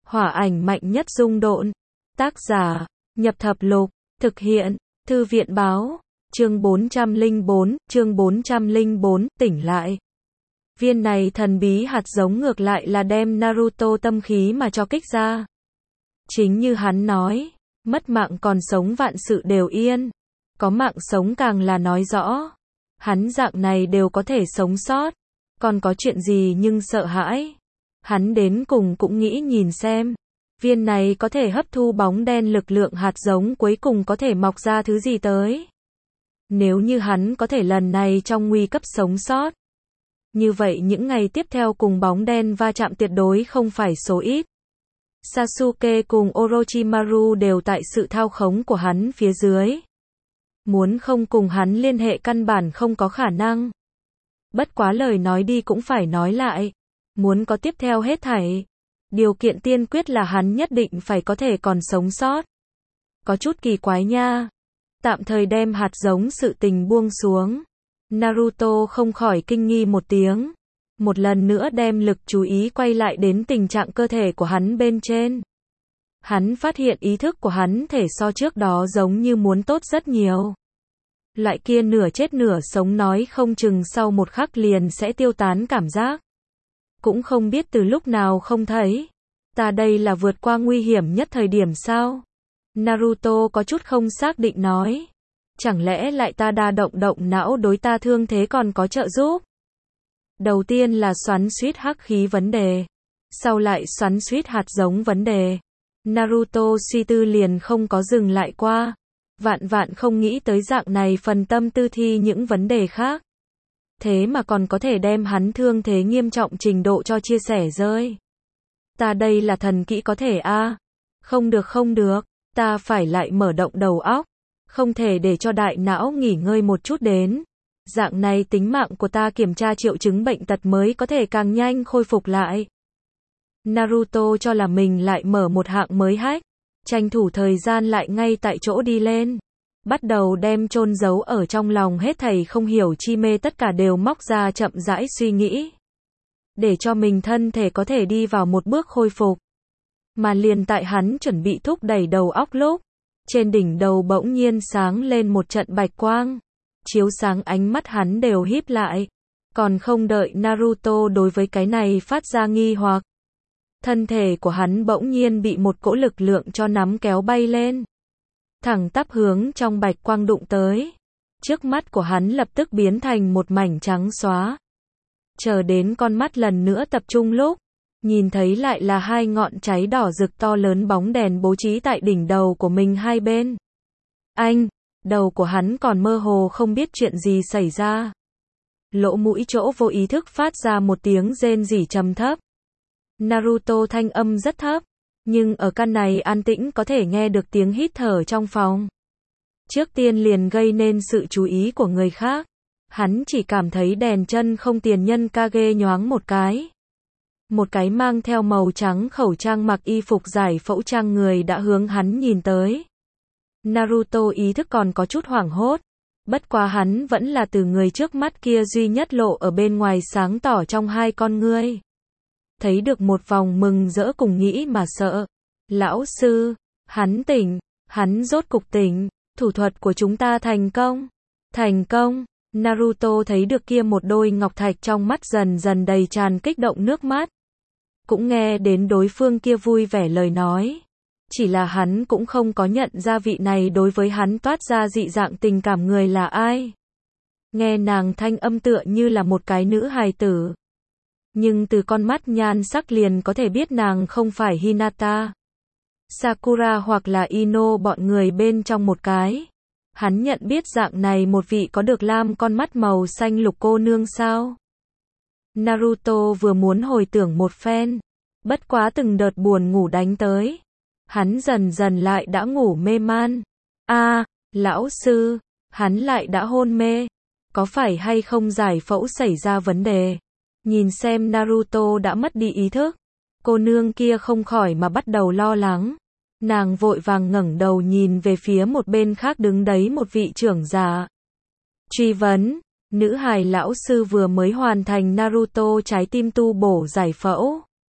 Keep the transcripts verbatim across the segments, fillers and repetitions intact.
Hỏa ảnh mạnh nhất dung độn. Tác giả, Nhập Thập Lục. Thực hiện, Thư viện báo. Chương bốn trăm lẻ bốn, chương bốn trăm lẻ bốn, tỉnh lại. Viên này thần bí hạt giống ngược lại là đem Naruto tâm khí mà cho kích ra. Chính như hắn nói, mất mạng còn sống vạn sự đều yên. Có mạng sống càng là nói rõ. Hắn dạng này đều có thể sống sót. Còn có chuyện gì nhưng sợ hãi. Hắn đến cùng cũng nghĩ nhìn xem. Viên này có thể hấp thu bóng đen lực lượng hạt giống cuối cùng có thể mọc ra thứ gì tới. Nếu như hắn có thể lần này trong nguy cấp sống sót. Như vậy những ngày tiếp theo cùng bóng đen va chạm tuyệt đối không phải số ít. Sasuke cùng Orochimaru đều tại sự thao khống của hắn phía dưới. Muốn không cùng hắn liên hệ căn bản không có khả năng. Bất quá lời nói đi cũng phải nói lại. Muốn có tiếp theo hết thảy. Điều kiện tiên quyết là hắn nhất định phải có thể còn sống sót. Có chút kỳ quái nha. Tạm thời đem hạt giống sự tình buông xuống. Naruto không khỏi kinh nghi một tiếng. Một lần nữa đem lực chú ý quay lại đến tình trạng cơ thể của hắn bên trên. Hắn phát hiện ý thức của hắn thể so trước đó giống như muốn tốt rất nhiều. Loại kia nửa chết nửa sống nói không chừng sau một khắc liền sẽ tiêu tán cảm giác. Cũng không biết từ lúc nào không thấy. Ta đây là vượt qua nguy hiểm nhất thời điểm sao? Naruto có chút không xác định nói. Chẳng lẽ lại ta đa động động não đối ta thương thế còn có trợ giúp? Đầu tiên là xoắn xuýt hắc khí vấn đề. Sau lại xoắn xuýt hạt giống vấn đề. Naruto suy tư liền không có dừng lại qua. Vạn vạn không nghĩ tới dạng này phần tâm tư thi những vấn đề khác. Thế mà còn có thể đem hắn thương thế nghiêm trọng trình độ cho chia sẻ rơi. Ta đây là thần kỹ có thể a à? Không được không được, ta phải lại mở động đầu óc. Không thể để cho đại não nghỉ ngơi một chút đến. Dạng này tính mạng của ta kiểm tra triệu chứng bệnh tật mới có thể càng nhanh khôi phục lại. Naruto cho là mình lại mở một hạng mới hack. Tranh thủ thời gian lại ngay tại chỗ đi lên. Bắt đầu đem chôn giấu ở trong lòng hết thảy không hiểu chi mê tất cả đều móc ra chậm rãi suy nghĩ. Để cho mình thân thể có thể đi vào một bước khôi phục. Mà liền tại hắn chuẩn bị thúc đẩy đầu óc lúc. Trên đỉnh đầu bỗng nhiên sáng lên một trận bạch quang. Chiếu sáng ánh mắt hắn đều híp lại. Còn không đợi Naruto đối với cái này phát ra nghi hoặc. Thân thể của hắn bỗng nhiên bị một cỗ lực lượng cho nắm kéo bay lên. Thẳng tắp hướng trong bạch quang đụng tới. Trước mắt của hắn lập tức biến thành một mảnh trắng xóa. Chờ đến con mắt lần nữa tập trung lúc. Nhìn thấy lại là hai ngọn cháy đỏ rực to lớn bóng đèn bố trí tại đỉnh đầu của mình hai bên. Anh, đầu của hắn còn mơ hồ không biết chuyện gì xảy ra. Lỗ mũi chỗ vô ý thức phát ra một tiếng rên rỉ trầm thấp. Naruto thanh âm rất thấp, nhưng ở căn này an tĩnh có thể nghe được tiếng hít thở trong phòng. Trước tiên liền gây nên sự chú ý của người khác. Hắn chỉ cảm thấy đèn chân không tiền nhân Kage nhoáng một cái. Một cái mang theo màu trắng khẩu trang mặc y phục giải phẫu trang người đã hướng hắn nhìn tới. Naruto ý thức còn có chút hoảng hốt. Bất quá hắn vẫn là từ người trước mắt kia duy nhất lộ ở bên ngoài sáng tỏ trong hai con ngươi. Thấy được một vòng mừng rỡ cùng nghĩ mà sợ. Lão sư, hắn tỉnh, hắn rốt cục tỉnh, thủ thuật của chúng ta thành công. Thành công, Naruto thấy được kia một đôi ngọc thạch trong mắt dần dần đầy tràn kích động nước mắt. Cũng nghe đến đối phương kia vui vẻ lời nói. Chỉ là hắn cũng không có nhận ra vị này đối với hắn toát ra dị dạng tình cảm người là ai. Nghe nàng thanh âm tựa như là một cái nữ hài tử. Nhưng từ con mắt nhan sắc liền có thể biết nàng không phải Hinata, Sakura hoặc là Ino bọn người bên trong một cái. Hắn nhận biết dạng này một vị có được lam con mắt màu xanh lục cô nương sao. Naruto vừa muốn hồi tưởng một phen. Bất quá từng đợt buồn ngủ đánh tới. Hắn dần dần lại đã ngủ mê man. A, à, lão sư, hắn lại đã hôn mê. Có phải hay không giải phẫu xảy ra vấn đề? Nhìn xem Naruto đã mất đi ý thức. Cô nương kia không khỏi mà bắt đầu lo lắng. Nàng vội vàng ngẩng đầu nhìn về phía một bên khác đứng đấy một vị trưởng giả. Truy vấn, nữ hài lão sư vừa mới hoàn thành Naruto trái tim tu bổ giải phẫu.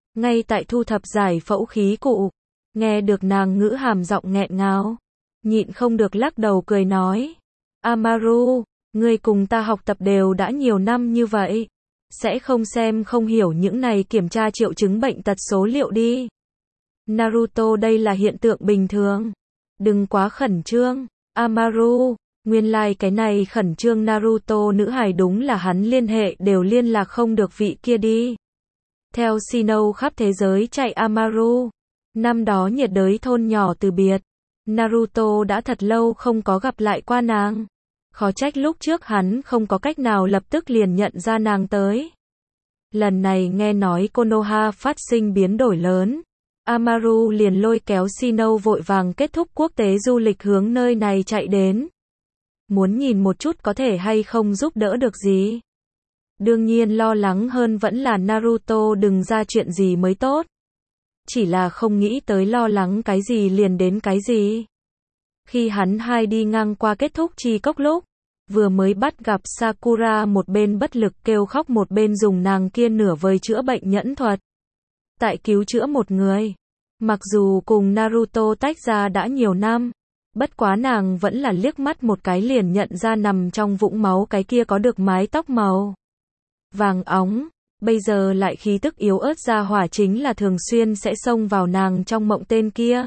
ngay tại thu thập giải phẫu khí cụ. Nghe được nàng ngữ hàm giọng nghẹn ngào, nhịn không được lắc đầu cười nói. Amaru, ngươi cùng ta học tập đều đã nhiều năm như vậy. Sẽ không xem không hiểu những này kiểm tra triệu chứng bệnh tật số liệu đi. Naruto, đây là hiện tượng bình thường. Đừng quá khẩn trương. Amaru, nguyên lai like cái này khẩn trương Naruto nữ hài đúng là hắn liên hệ đều liên lạc không được vị kia đi. Theo Shino khắp thế giới chạy Amaru. Năm đó nhiệt đới thôn nhỏ từ biệt. Naruto đã thật lâu không có gặp lại qua nàng. Khó trách lúc trước hắn không có cách nào lập tức liền nhận ra nàng tới. Lần này nghe nói Konoha phát sinh biến đổi lớn. Amaru liền lôi kéo Shino vội vàng kết thúc quốc tế du lịch hướng nơi này chạy đến. Muốn nhìn một chút có thể hay không giúp đỡ được gì. Đương nhiên lo lắng hơn vẫn là Naruto đừng ra chuyện gì mới tốt. Chỉ là không nghĩ tới lo lắng cái gì liền đến cái gì. Khi hắn hai đi ngang qua kết thúc chi cốc lúc, vừa mới bắt gặp Sakura một bên bất lực kêu khóc một bên dùng nàng kia nửa vời chữa bệnh nhẫn thuật. Tại cứu chữa một người. Mặc dù cùng Naruto tách ra đã nhiều năm, bất quá nàng vẫn là liếc mắt một cái liền nhận ra nằm trong vũng máu cái kia có được mái tóc màu vàng óng, bây giờ lại khí tức yếu ớt ra hỏa chính là thường xuyên sẽ xông vào nàng trong mộng tên kia.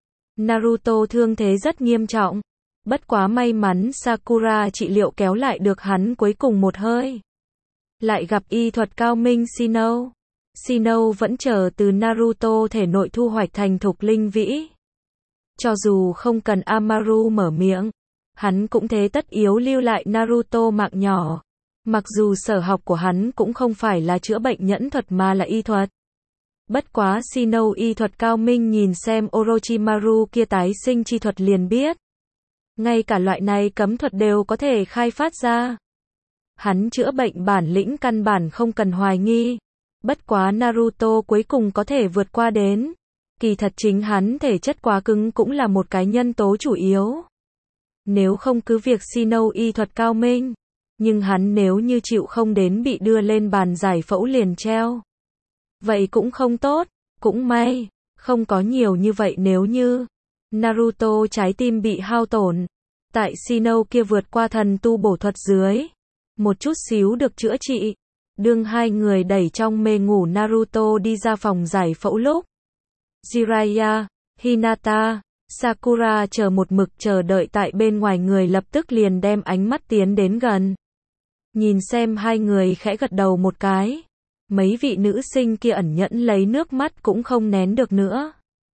Naruto thương thế rất nghiêm trọng, bất quá may mắn Sakura trị liệu kéo lại được hắn cuối cùng một hơi. Lại gặp y thuật cao minh Shino. Shino vẫn chờ từ Naruto thể nội thu hoạch thành thục linh vĩ. Cho dù không cần Amaru mở miệng, hắn cũng thế tất yếu lưu lại Naruto mạng nhỏ. Mặc dù sở học của hắn cũng không phải là chữa bệnh nhẫn thuật mà là y thuật. Bất quá Shino y thuật cao minh nhìn xem Orochimaru kia tái sinh chi thuật liền biết. Ngay cả loại này cấm thuật đều có thể khai phát ra. Hắn chữa bệnh bản lĩnh căn bản không cần hoài nghi. Bất quá Naruto cuối cùng có thể vượt qua đến. Kỳ thật chính hắn thể chất quá cứng cũng là một cái nhân tố chủ yếu. Nếu không cứ việc Shino y thuật cao minh. Nhưng hắn nếu như chịu không đến bị đưa lên bàn giải phẫu liền treo. Vậy cũng không tốt, cũng may, không có nhiều như vậy nếu như. Naruto trái tim bị hao tổn. Tại Shino kia vượt qua thần tu bổ thuật dưới. Một chút xíu được chữa trị. Đương hai người đẩy trong mê ngủ Naruto đi ra phòng giải phẫu lúc. Jiraiya, Hinata, Sakura chờ một mực chờ đợi tại bên ngoài người lập tức liền đem ánh mắt tiến đến gần. Nhìn xem hai người khẽ gật đầu một cái. Mấy vị nữ sinh kia ẩn nhẫn lấy nước mắt cũng không nén được nữa.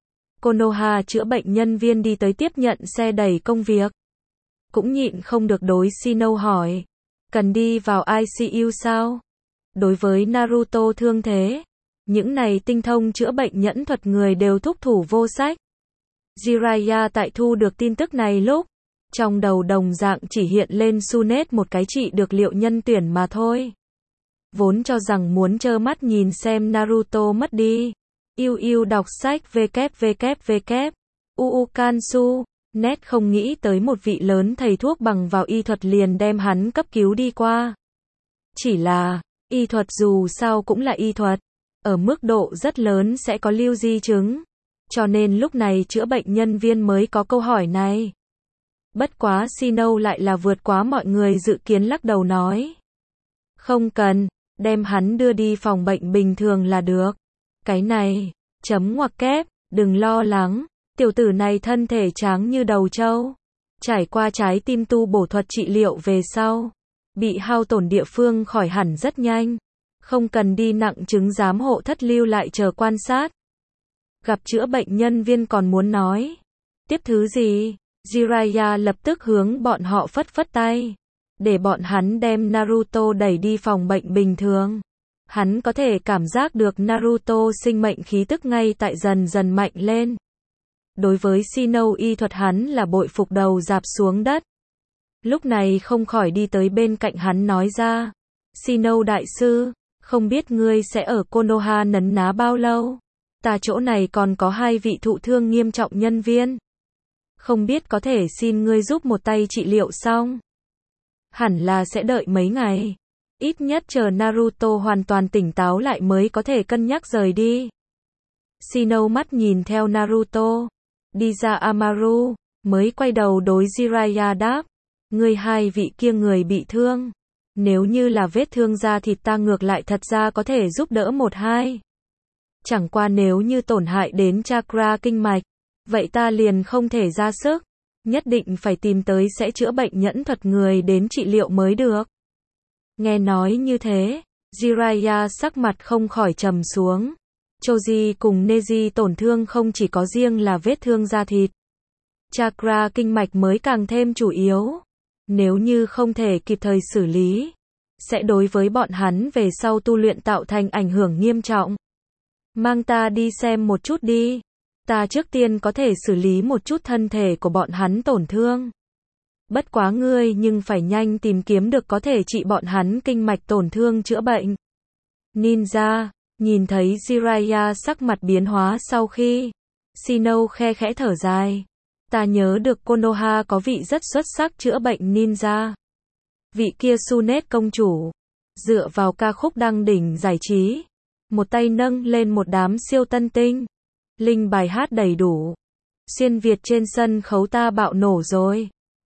Konoha chữa bệnh nhân viên đi tới tiếp nhận xe đẩy công việc. Cũng nhịn không được đối Shino hỏi. Cần đi vào i xê u sao? Đối với Naruto thương thế, những này tinh thông chữa bệnh nhẫn thuật người đều thúc thủ vô sách. Jiraiya tại thu được tin tức này lúc, trong đầu đồng dạng chỉ hiện lên Tsunade một cái trị được liệu nhân tuyển mà thôi. Vốn cho rằng muốn trơ mắt nhìn xem Naruto mất đi. Yêu yêu đọc sách www. Uukansu. Nét không nghĩ tới một vị lớn thầy thuốc bằng vào y thuật liền đem hắn cấp cứu đi qua. Chỉ là, y thuật dù sao cũng là y thuật. Ở mức độ rất lớn sẽ có lưu di chứng. Cho nên lúc này chữa bệnh nhân viên mới có câu hỏi này. Bất quá Shino lại là vượt quá mọi người dự kiến lắc đầu nói. Không cần, đem hắn đưa đi phòng bệnh bình thường là được. Cái này, chấm ngoặc kép, đừng lo lắng, tiểu tử này thân thể tráng như đầu trâu. Trải qua trái tim tu bổ thuật trị liệu về sau. Bị hao tổn địa phương khỏi hẳn rất nhanh. Không cần đi nặng chứng giám hộ thất lưu lại chờ quan sát. Gặp chữa bệnh nhân viên còn muốn nói. Tiếp thứ gì? Jiraiya lập tức hướng bọn họ phất phất tay. Để bọn hắn đem Naruto đẩy đi phòng bệnh bình thường. Hắn có thể cảm giác được Naruto sinh mệnh khí tức ngay tại dần dần mạnh lên. Đối với Shino y thuật hắn là bội phục đầu dạp xuống đất. Lúc này không khỏi đi tới bên cạnh hắn nói ra. Shino đại sư, không biết ngươi sẽ ở Konoha nấn ná bao lâu? Ta chỗ này còn có hai vị thụ thương nghiêm trọng nhân viên. Không biết có thể xin ngươi giúp một tay trị liệu xong. Hẳn là sẽ đợi mấy ngày. Ít nhất chờ Naruto hoàn toàn tỉnh táo lại mới có thể cân nhắc rời đi. Shino mắt nhìn theo Naruto. Đi ra Amaru, mới quay đầu đối Jiraiya đáp. Người hai vị kia người bị thương. Nếu như là vết thương da thịt ta ngược lại thật ra có thể giúp đỡ một hai. Chẳng qua nếu như tổn hại đến chakra kinh mạch, vậy ta liền không thể ra sức. Nhất định phải tìm tới sẽ chữa bệnh nhẫn thuật người đến trị liệu mới được. Nghe nói như thế, Jiraiya sắc mặt không khỏi trầm xuống. Choji cùng Neji tổn thương không chỉ có riêng là vết thương da thịt. Chakra kinh mạch mới càng thêm chủ yếu. Nếu như không thể kịp thời xử lý, sẽ đối với bọn hắn về sau tu luyện tạo thành ảnh hưởng nghiêm trọng. Mang ta đi xem một chút đi. Ta trước tiên có thể xử lý một chút thân thể của bọn hắn tổn thương. Bất quá ngươi nhưng phải nhanh tìm kiếm được có thể trị bọn hắn kinh mạch tổn thương chữa bệnh. Ninja, nhìn thấy Jiraiya sắc mặt biến hóa sau khi, Shino khe khẽ thở dài. Ta nhớ được Konoha có vị rất xuất sắc chữa bệnh ninja. Vị kia Sunet công chủ, dựa vào ca khúc đăng đỉnh giải trí, một tay nâng lên một đám siêu tân tinh. Linh bài hát đầy đủ. Xuyên Việt trên sân khấu ta bạo nổ rồi.